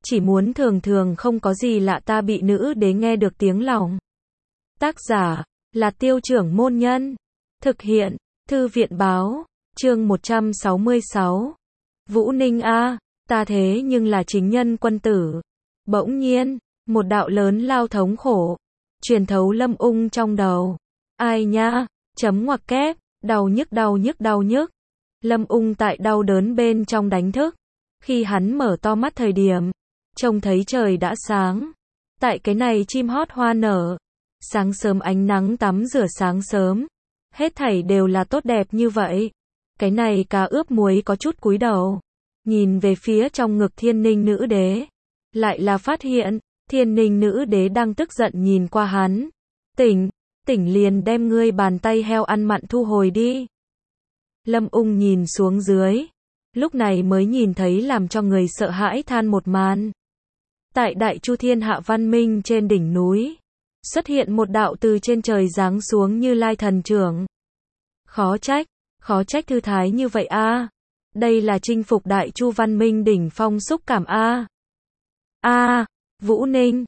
chỉ muốn thường thường không có gì lạ ta bị nữ đế nghe được tiếng lòng. Tác giả là Tiêu Trưởng Môn Nhân. Thực hiện Thư viện Báo. Chương 166. Vũ Ninh a, ta thế nhưng là chính nhân quân tử. Bỗng nhiên, một đạo lớn lao thống khổ truyền thấu Lâm Ung trong đầu. Ai nha, chấm ngoặc kép, đau nhức đau nhức đau nhức. Lâm Ung tại đau đớn bên trong đánh thức. Khi hắn mở to mắt thời điểm, trông thấy trời đã sáng. Tại cái này chim hót hoa nở, sáng sớm ánh nắng tắm rửa sáng sớm, hết thảy đều là tốt đẹp như vậy. Cái này cá ướp muối có chút cúi đầu, nhìn về phía trong ngực Thiên Ninh nữ đế, lại là phát hiện, Thiên Ninh nữ đế đang tức giận nhìn qua hắn. Tỉnh liền đem ngươi bàn tay heo ăn mặn thu hồi đi. Lâm Ung nhìn xuống dưới, lúc này mới nhìn thấy làm cho người sợ hãi than một màn. Tại Đại Chu Thiên Hạ văn minh trên đỉnh núi, xuất hiện một đạo từ trên trời giáng xuống Như Lai thần trưởng. Khó trách thư thái như vậy a. Đây là chinh phục Đại Chu văn minh đỉnh phong xúc cảm a. Vũ Ninh,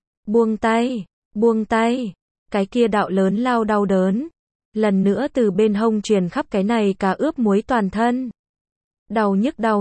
buông tay. Cái kia đạo lớn lao đau đớn, lần nữa từ bên hông truyền khắp cái này cá ướp muối toàn thân. Đau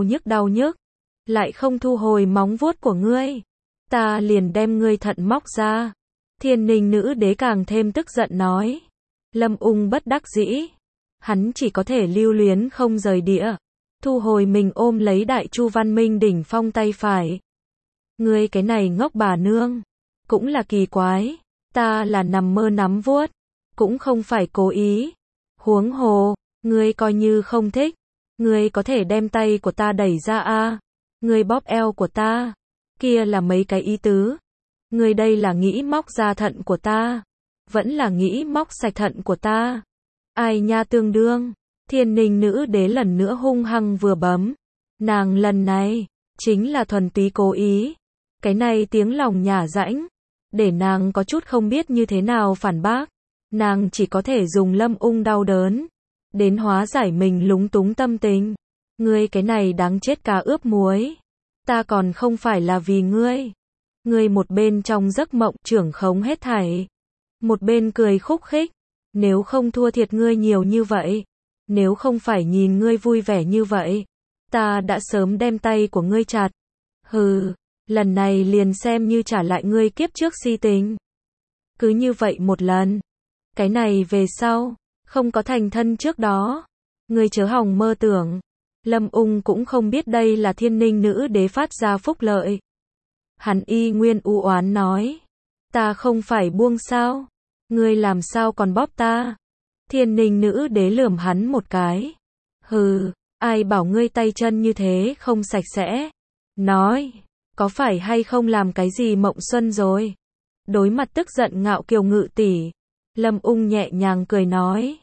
nhức, lại không thu hồi móng vuốt của ngươi, ta liền đem ngươi thận móc ra. Thiên Ninh nữ đế càng thêm tức giận nói. Lâm Ung bất đắc dĩ, hắn chỉ có thể lưu luyến không rời địa, thu hồi mình ôm lấy Đại Chu văn minh đỉnh phong tay phải. Ngươi cái này ngốc bà nương, cũng là kỳ quái, ta là nằm mơ nắm vuốt, cũng không phải cố ý. Huống hồ, ngươi coi như không thích, ngươi có thể đem tay của ta đẩy ra a. Ngươi bóp eo của ta, kia là mấy cái ý tứ. Ngươi đây là nghĩ móc ra thận của ta, vẫn là nghĩ móc sạch thận của ta. Ai nha tương đương. Thiên Ninh nữ đế lần nữa hung hăng vừa bấm. Nàng lần này, chính là thuần túy cố ý. Cái này tiếng lòng nhả rãnh, để nàng có chút không biết như thế nào phản bác. Nàng chỉ có thể dùng Lâm Ung đau đớn đến hóa giải mình lúng túng tâm tình. Ngươi cái này đáng chết cá ướp muối, ta còn không phải là vì ngươi. Ngươi một bên trong giấc mộng trưởng khống hết thảy, một bên cười khúc khích. Nếu không thua thiệt ngươi nhiều như vậy, nếu không phải nhìn ngươi vui vẻ như vậy, ta đã sớm đem tay của ngươi chặt. Hừ, lần này liền xem như trả lại ngươi kiếp trước si tình. Cứ như vậy một lần, cái này về sau, không có thành thân trước đó, ngươi chớ hòng mơ tưởng. Lâm Ung cũng không biết đây là Thiên Ninh nữ đế phát ra phúc lợi. Hắn y nguyên u oán nói, ta không phải buông sao, ngươi làm sao còn bóp ta. Thiên Ninh nữ đế lườm hắn một cái. Hừ, ai bảo ngươi tay chân như thế không sạch sẽ. Nói, có phải hay không làm cái gì mộng xuân rồi. Đối mặt tức giận ngạo kiều ngự tỷ, Lâm Ung nhẹ nhàng cười nói.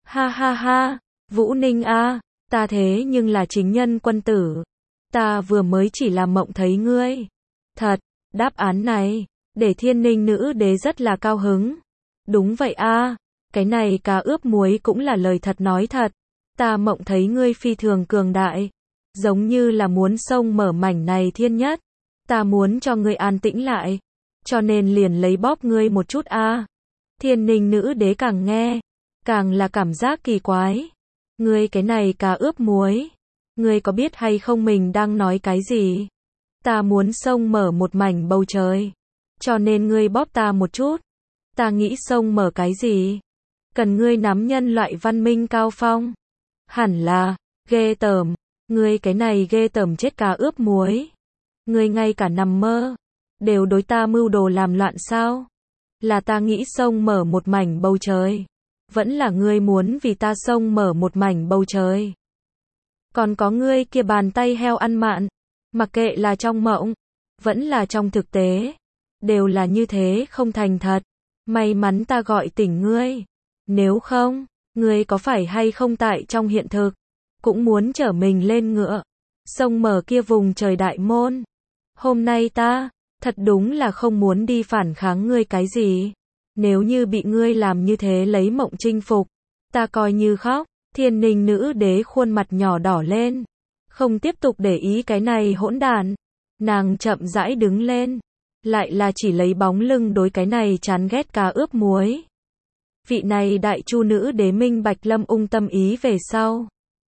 Ha, Vũ Ninh a, ta thế nhưng là chính nhân quân tử. Ta vừa mới chỉ là mộng thấy ngươi. Thật, đáp án này, để Thiên Ninh nữ đế rất là cao hứng. Đúng vậy a, cái này cá ướp muối cũng là lời thật nói thật. Ta mộng thấy ngươi phi thường cường đại, giống như là muốn xông mở mảnh này thiên nhất. Ta muốn cho ngươi an tĩnh lại, cho nên liền lấy bóp ngươi một chút a. Thiên Ninh nữ đế càng nghe, càng là cảm giác kỳ quái. Ngươi cái này cá ướp muối, ngươi có biết hay không mình đang nói cái gì? Ta muốn xông mở một mảnh bầu trời, cho nên ngươi bóp ta một chút. Ta nghĩ xông mở cái gì? Cần ngươi nắm nhân loại văn minh cao phong. Hẳn là, ghê tởm. Ngươi cái này ghê tởm chết cá ướp muối. Ngươi ngay cả nằm mơ, đều đối ta mưu đồ làm loạn sao? Là ta nghĩ xông mở một mảnh bầu trời, vẫn là ngươi muốn vì ta xông mở một mảnh bầu trời? Còn có ngươi kia bàn tay heo ăn mặn, mặc kệ là trong mộng, vẫn là trong thực tế, đều là như thế không thành thật. May mắn ta gọi tỉnh ngươi, nếu không, ngươi có phải hay không tại trong hiện thực, cũng muốn chở mình lên ngựa, xông mở kia vùng trời đại môn. Hôm nay ta, thật đúng là không muốn đi phản kháng ngươi cái gì. Nếu như bị ngươi làm như thế lấy mộng chinh phục, ta coi như khóc. Thiên Ninh nữ đế khuôn mặt nhỏ đỏ lên, không tiếp tục để ý cái này hỗn đản. Nàng chậm rãi đứng lên. Lại là chỉ lấy bóng lưng đối cái này chán ghét cá ướp muối. Vị này đại chu nữ đế minh bạch Lâm Ung tâm ý về sau.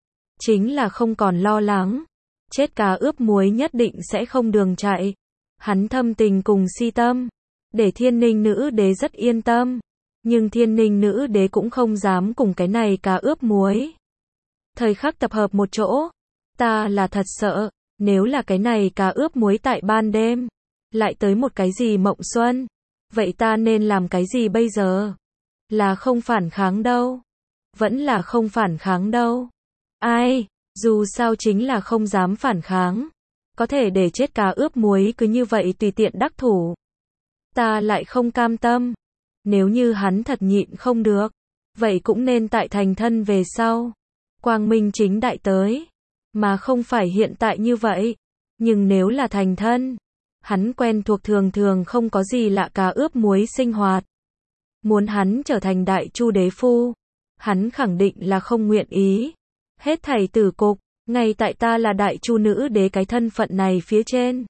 Chính là không còn lo lắng. Chết cá ướp muối nhất định sẽ không đường chạy. Hắn thâm tình cùng si tâm. Để Thiên Ninh nữ đế rất yên tâm. Nhưng Thiên Ninh nữ đế cũng không dám cùng cái này cá ướp muối. Thời khắc tập hợp một chỗ. Ta là thật sợ. Nếu là cái này cá ướp muối tại ban đêm. Lại tới một cái gì mộng xuân. Vậy ta nên làm cái gì bây giờ? Là không phản kháng đâu. Vẫn là không phản kháng đâu. Ai, dù sao chính là không dám phản kháng. Có thể để chết cá ướp muối cứ như vậy tùy tiện đắc thủ. Ta lại không cam tâm. Nếu như hắn thật nhịn không được. Vậy cũng nên tại thành thân về sau. Quang minh chính đại tới. Mà không phải hiện tại như vậy. Nhưng nếu là thành thân. Hắn quen thuộc thường thường không có gì lạ cá ướp muối sinh hoạt. Muốn hắn trở thành đại chu đế phu. Hắn khẳng định là không nguyện ý. Hết thảy tử cục. Ngay tại ta là đại chu nữ đế cái thân phận này phía trên.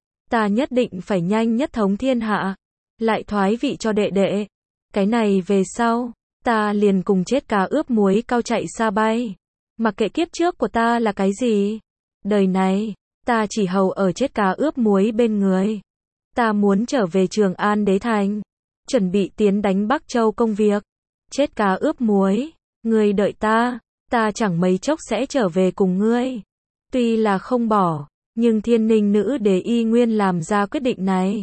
Ta nhất định phải nhanh nhất thống thiên hạ. Lại thoái vị cho đệ đệ. Cái này về sau. Ta liền cùng chết cá ướp muối cao chạy xa bay. Mặc kệ kiếp trước của ta là cái gì. Đời này. Ta chỉ hầu ở chết cá ướp muối bên người. Ta muốn trở về Trường An đế thành. Chuẩn bị tiến đánh Bắc Châu công việc. Chết cá ướp muối. Ngươi đợi ta. Ta chẳng mấy chốc sẽ trở về cùng ngươi. Tuy là không bỏ. Nhưng Thiên Ninh nữ đế y nguyên làm ra quyết định này.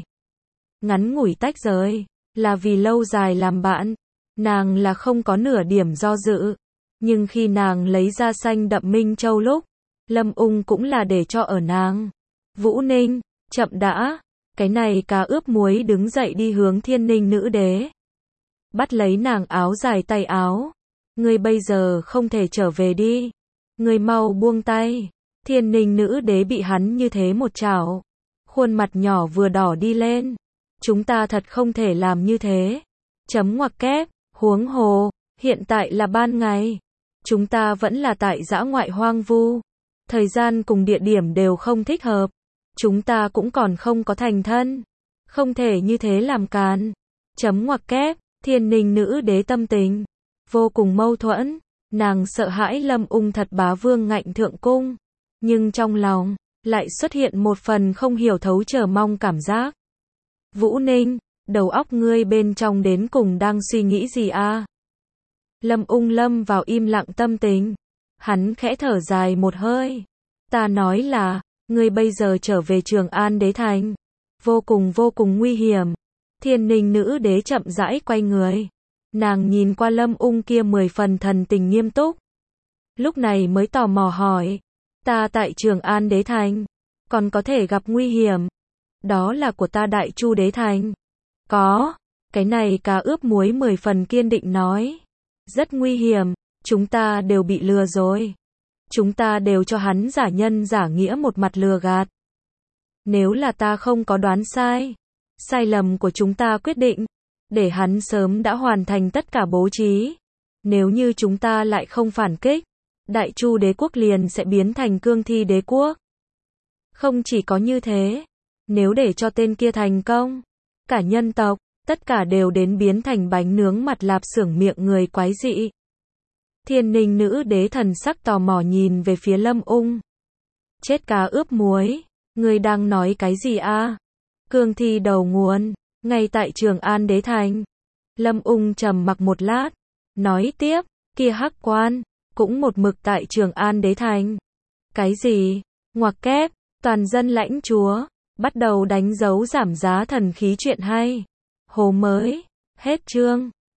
Ngắn ngủi tách rời. Là vì lâu dài làm bạn. Nàng là không có nửa điểm do dự. Nhưng khi nàng lấy ra xanh đậm Minh Châu lúc. Lâm Ung cũng là để cho ở nàng. Vũ Ninh, chậm đã. Cái này cá ướp muối đứng dậy đi hướng Thiên Ninh nữ đế. Bắt lấy nàng áo dài tay áo. Ngươi bây giờ không thể trở về đi. Ngươi mau buông tay. Thiên Ninh nữ đế bị hắn như thế một chảo. Khuôn mặt nhỏ vừa đỏ đi lên. Chúng ta thật không thể làm như thế. Chấm ngoặc kép, huống hồ, hiện tại là ban ngày. Chúng ta vẫn là tại dã ngoại hoang vu. Thời gian cùng địa điểm đều không thích hợp. Chúng ta cũng còn không có thành thân. Không thể như thế làm càn. Chấm ngoặc kép, Thiên Ninh nữ đế tâm tình. Vô cùng mâu thuẫn. Nàng sợ hãi Lâm Ung thật bá vương ngạnh thượng cung. Nhưng trong lòng, lại xuất hiện một phần không hiểu thấu chờ mong cảm giác. Vũ Ninh, đầu óc ngươi bên trong đến cùng đang suy nghĩ gì a? Lâm Ung lâm vào im lặng tâm tình. Hắn khẽ thở dài một hơi. Ta nói là, ngươi bây giờ trở về Trường An đế thành. Vô cùng nguy hiểm. Thiên Ninh nữ đế chậm rãi quay người. Nàng nhìn qua Lâm Ung kia 10 phần thần tình nghiêm túc. Lúc này mới tò mò hỏi. Ta tại Trường An đế thành. Còn có thể gặp nguy hiểm. Đó là của ta đại chu đế thành. Có. Cái này cá ướp muối 10 phần kiên định nói. Rất nguy hiểm. Chúng ta đều bị lừa rồi. Chúng ta đều cho hắn giả nhân giả nghĩa một mặt lừa gạt. Nếu là ta không có đoán sai. Sai lầm của chúng ta quyết định. Để hắn sớm đã hoàn thành tất cả bố trí. Nếu như chúng ta lại không phản kích. Đại chu đế quốc liền sẽ biến thành cương thi đế quốc. Không chỉ có như thế. Nếu để cho tên kia thành công. Cả nhân tộc. Tất cả đều đến biến thành bánh nướng mặt lạp xưởng miệng người quái dị. Thiên Ninh nữ đế thần sắc tò mò nhìn về phía Lâm Ung. Chết cá ướp muối. Ngươi đang nói cái gì a? Cương thi đầu nguồn. Ngay tại Trường An đế thành. Lâm Ung trầm mặc một lát. Nói tiếp. Kia hắc quan. Cũng một mực tại Trường An đế thành. Cái gì? Ngoặc kép. Toàn dân lãnh chúa. Bắt đầu đánh dấu giảm giá thần khí chuyện hay. Hồ mới. Hết chương.